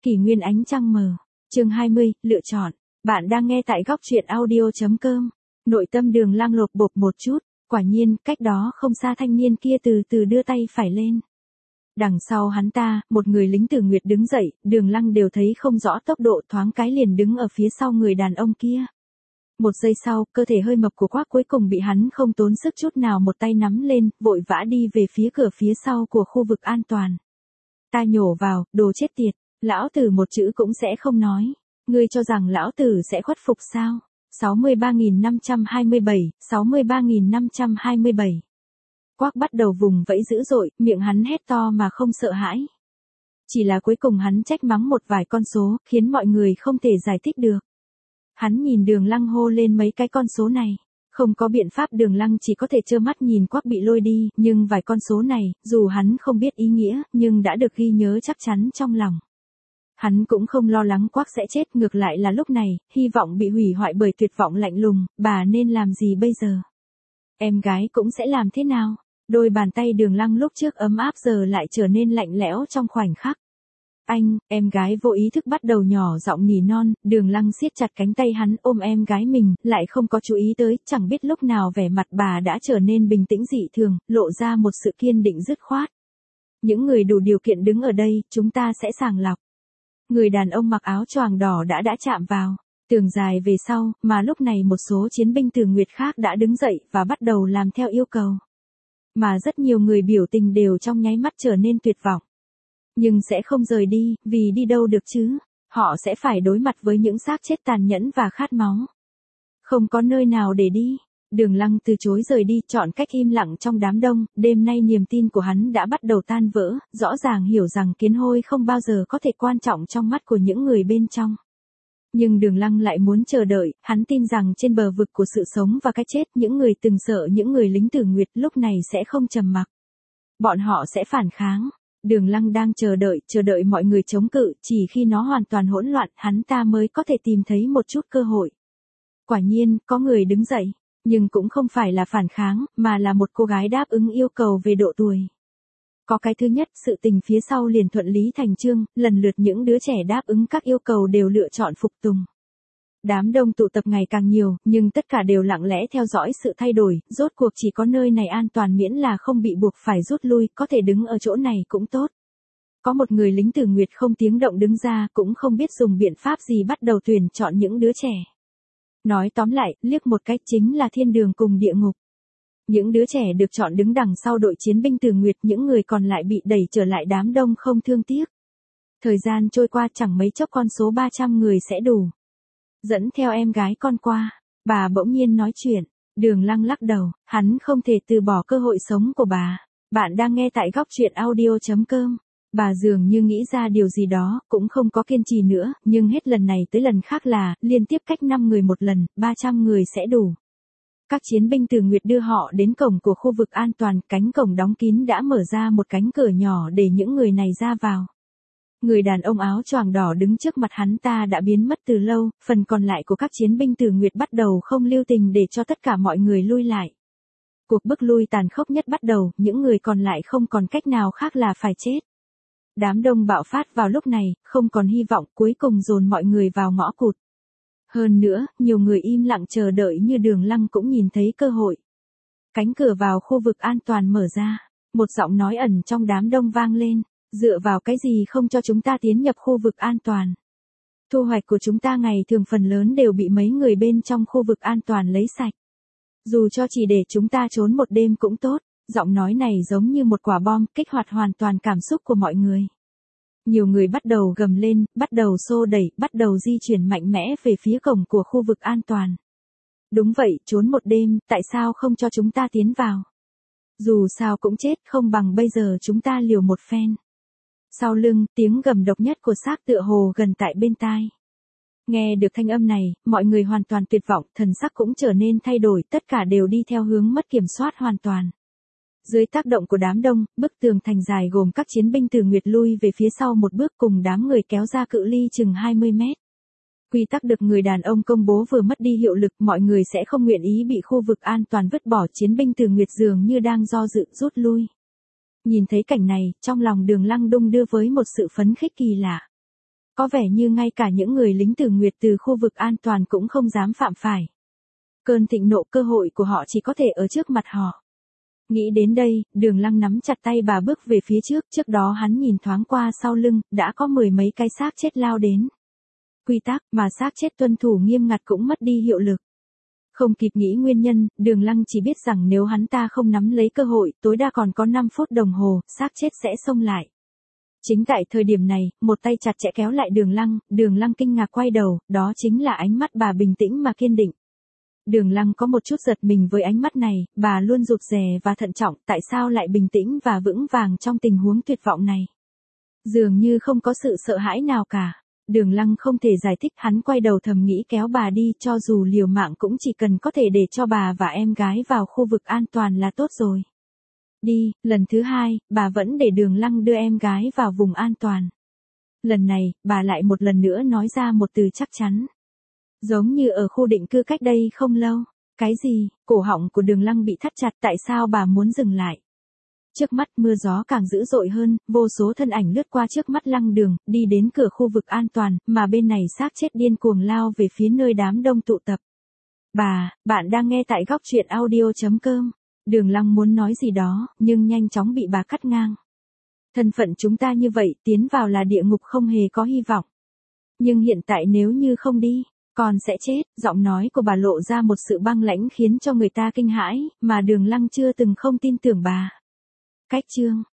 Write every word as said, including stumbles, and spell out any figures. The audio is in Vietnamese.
Kỷ nguyên ánh trăng mờ. Chương hai mươi, lựa chọn. Bạn đang nghe tại góc truyện audio.com. Nội tâm Đường Lăng lột bột một chút, quả nhiên, cách đó không xa thanh niên kia từ từ đưa tay phải lên. Đằng sau hắn ta, một người lính Tử Nguyệt đứng dậy, Đường Lăng đều thấy không rõ tốc độ, thoáng cái liền đứng ở phía sau người đàn ông kia. Một giây sau, cơ thể hơi mập của Quác cuối cùng bị hắn không tốn sức chút nào một tay nắm lên, vội vã đi về phía cửa phía sau của khu vực an toàn. Ta nhổ vào, đồ chết tiệt, lão tử một chữ cũng sẽ không nói. Ngươi cho rằng lão tử sẽ khuất phục sao? sáu mươi ba nghìn năm trăm hai mươi bảy, sáu mươi ba nghìn năm trăm hai mươi bảy. Quác bắt đầu vùng vẫy dữ dội, miệng hắn hét to mà không sợ hãi. Chỉ là cuối cùng hắn trách mắng một vài con số, khiến mọi người không thể giải thích được. Hắn nhìn Đường Lăng hô lên mấy cái con số này. Không có biện pháp, Đường Lăng chỉ có thể trơ mắt nhìn Quác bị lôi đi, nhưng vài con số này, dù hắn không biết ý nghĩa, nhưng đã được ghi nhớ chắc chắn trong lòng. Hắn cũng không lo lắng Quác sẽ chết, ngược lại là lúc này, hy vọng bị hủy hoại bởi tuyệt vọng lạnh lùng, bà nên làm gì bây giờ? Em gái cũng sẽ làm thế nào? Đôi bàn tay Đường Lăng lúc trước ấm áp giờ lại trở nên lạnh lẽo trong khoảnh khắc. Anh, em gái vô ý thức bắt đầu nhỏ giọng nỉ non, Đường Lăng siết chặt cánh tay hắn ôm em gái mình, lại không có chú ý tới, chẳng biết lúc nào vẻ mặt bà đã trở nên bình tĩnh dị thường, lộ ra một sự kiên định dứt khoát. Những người đủ điều kiện đứng ở đây, chúng ta sẽ sàng lọc. Người đàn ông mặc áo choàng đỏ đã đã chạm vào tường dài về sau, mà lúc này một số chiến binh Tử Nguyệt khác đã đứng dậy và bắt đầu làm theo yêu cầu. Mà rất nhiều người biểu tình đều trong nháy mắt trở nên tuyệt vọng. Nhưng sẽ không rời đi, vì đi đâu được chứ? Họ sẽ phải đối mặt với những xác chết tàn nhẫn và khát máu. Không có nơi nào để đi. Đường Lăng từ chối rời đi, chọn cách im lặng trong đám đông. Đêm nay niềm tin của hắn đã bắt đầu tan vỡ, rõ ràng hiểu rằng kiến hôi không bao giờ có thể quan trọng trong mắt của những người bên trong. Nhưng Đường Lăng lại muốn chờ đợi, hắn tin rằng trên bờ vực của sự sống và cái chết, những người từng sợ những người lính Tử Nguyệt lúc này sẽ không trầm mặc. Bọn họ sẽ phản kháng. Đường Lăng đang chờ đợi, chờ đợi mọi người chống cự, chỉ khi nó hoàn toàn hỗn loạn, hắn ta mới có thể tìm thấy một chút cơ hội. Quả nhiên, có người đứng dậy, nhưng cũng không phải là phản kháng, mà là một cô gái đáp ứng yêu cầu về độ tuổi. Có cái thứ nhất, sự tình phía sau liền thuận lý thành chương, lần lượt những đứa trẻ đáp ứng các yêu cầu đều lựa chọn phục tùng. Đám đông tụ tập ngày càng nhiều, nhưng tất cả đều lặng lẽ theo dõi sự thay đổi, rốt cuộc chỉ có nơi này an toàn miễn là không bị buộc phải rút lui, có thể đứng ở chỗ này cũng tốt. Có một người lính Tử Nguyệt không tiếng động đứng ra, cũng không biết dùng biện pháp gì bắt đầu tuyển chọn những đứa trẻ. Nói tóm lại, liếc một cách chính là thiên đường cùng địa ngục. Những đứa trẻ được chọn đứng đằng sau đội chiến binh Tử Nguyệt, những người còn lại bị đẩy trở lại đám đông không thương tiếc. Thời gian trôi qua chẳng mấy chốc con số ba trăm người sẽ đủ. Dẫn theo em gái con qua, bà bỗng nhiên nói chuyện. Đường Lăng lắc đầu, hắn không thể từ bỏ cơ hội sống của bà. Bạn đang nghe tại góc truyện audio.com. Bà dường như nghĩ ra điều gì đó, cũng không có kiên trì nữa, nhưng hết lần này tới lần khác là, liên tiếp cách năm người một lần, ba trăm người sẽ đủ. Các chiến binh Tử Nguyệt đưa họ đến cổng của khu vực an toàn, cánh cổng đóng kín đã mở ra một cánh cửa nhỏ để những người này ra vào. Người đàn ông áo choàng đỏ đứng trước mặt hắn ta đã biến mất từ lâu, phần còn lại của các chiến binh Tử Nguyệt bắt đầu không lưu tình để cho tất cả mọi người lui lại. Cuộc bức lui tàn khốc nhất bắt đầu, những người còn lại không còn cách nào khác là phải chết. Đám đông bạo phát vào lúc này, không còn hy vọng, cuối cùng dồn mọi người vào ngõ cụt. Hơn nữa, nhiều người im lặng chờ đợi như Đường Lăng cũng nhìn thấy cơ hội. Cánh cửa vào khu vực an toàn mở ra, một giọng nói ẩn trong đám đông vang lên. Dựa vào cái gì không cho chúng ta tiến nhập khu vực an toàn? Thu hoạch của chúng ta ngày thường phần lớn đều bị mấy người bên trong khu vực an toàn lấy sạch. Dù cho chỉ để chúng ta trốn một đêm cũng tốt. Giọng nói này giống như một quả bom, kích hoạt hoàn toàn cảm xúc của mọi người. Nhiều người bắt đầu gầm lên, bắt đầu xô đẩy, bắt đầu di chuyển mạnh mẽ về phía cổng của khu vực an toàn. Đúng vậy, trốn một đêm, tại sao không cho chúng ta tiến vào? Dù sao cũng chết, không bằng bây giờ chúng ta liều một phen. Sau lưng, tiếng gầm độc nhất của xác tựa hồ gần tại bên tai. Nghe được thanh âm này, mọi người hoàn toàn tuyệt vọng, thần sắc cũng trở nên thay đổi, tất cả đều đi theo hướng mất kiểm soát hoàn toàn. Dưới tác động của đám đông, bức tường thành dài gồm các chiến binh Tử Nguyệt lui về phía sau một bước cùng đám người kéo ra cự ly chừng hai mươi mét. Quy tắc được người đàn ông công bố vừa mất đi hiệu lực, mọi người sẽ không nguyện ý bị khu vực an toàn vứt bỏ, chiến binh Tử Nguyệt dường như đang do dự rút lui. Nhìn thấy cảnh này, trong lòng Đường Lăng đung đưa với một sự phấn khích kỳ lạ. Có vẻ như ngay cả những người lính Tử Nguyệt từ khu vực an toàn cũng không dám phạm phải. Cơn thịnh nộ cơ hội của họ chỉ có thể ở trước mặt họ. Nghĩ đến đây, Đường Lăng nắm chặt tay bà bước về phía trước, trước đó hắn nhìn thoáng qua sau lưng, đã có mười mấy cái xác chết lao đến. Quy tắc mà xác chết tuân thủ nghiêm ngặt cũng mất đi hiệu lực. Không kịp nghĩ nguyên nhân, Đường Lăng chỉ biết rằng nếu hắn ta không nắm lấy cơ hội, tối đa còn có năm phút đồng hồ, xác chết sẽ xông lại. Chính tại thời điểm này, một tay chặt chẽ kéo lại Đường Lăng, Đường Lăng kinh ngạc quay đầu, đó chính là ánh mắt bà bình tĩnh mà kiên định. Đường Lăng có một chút giật mình với ánh mắt này, bà luôn rụt rè và thận trọng, tại sao lại bình tĩnh và vững vàng trong tình huống tuyệt vọng này. Dường như không có sự sợ hãi nào cả. Đường Lăng không thể giải thích, hắn quay đầu thầm nghĩ kéo bà đi, cho dù liều mạng cũng chỉ cần có thể để cho bà và em gái vào khu vực an toàn là tốt rồi. Đi, lần thứ hai, bà vẫn để Đường Lăng đưa em gái vào vùng an toàn. Lần này, bà lại một lần nữa nói ra một từ chắc chắn. Giống như ở khu định cư cách đây không lâu. Cái gì? Cổ họng của Đường Lăng bị thắt chặt, tại sao bà muốn dừng lại? Trước mắt mưa gió càng dữ dội hơn, vô số thân ảnh lướt qua trước mắt Lăng Đường, đi đến cửa khu vực an toàn, mà bên này xác chết điên cuồng lao về phía nơi đám đông tụ tập. Bà, bạn đang nghe tại góc truyện audio chấm com. Đường Lăng muốn nói gì đó, nhưng nhanh chóng bị bà cắt ngang. Thân phận chúng ta như vậy, tiến vào là địa ngục không hề có hy vọng. Nhưng hiện tại nếu như không đi, con sẽ chết. Giọng nói của bà lộ ra một sự băng lãnh khiến cho người ta kinh hãi, mà Đường Lăng chưa từng không tin tưởng bà. Cách chương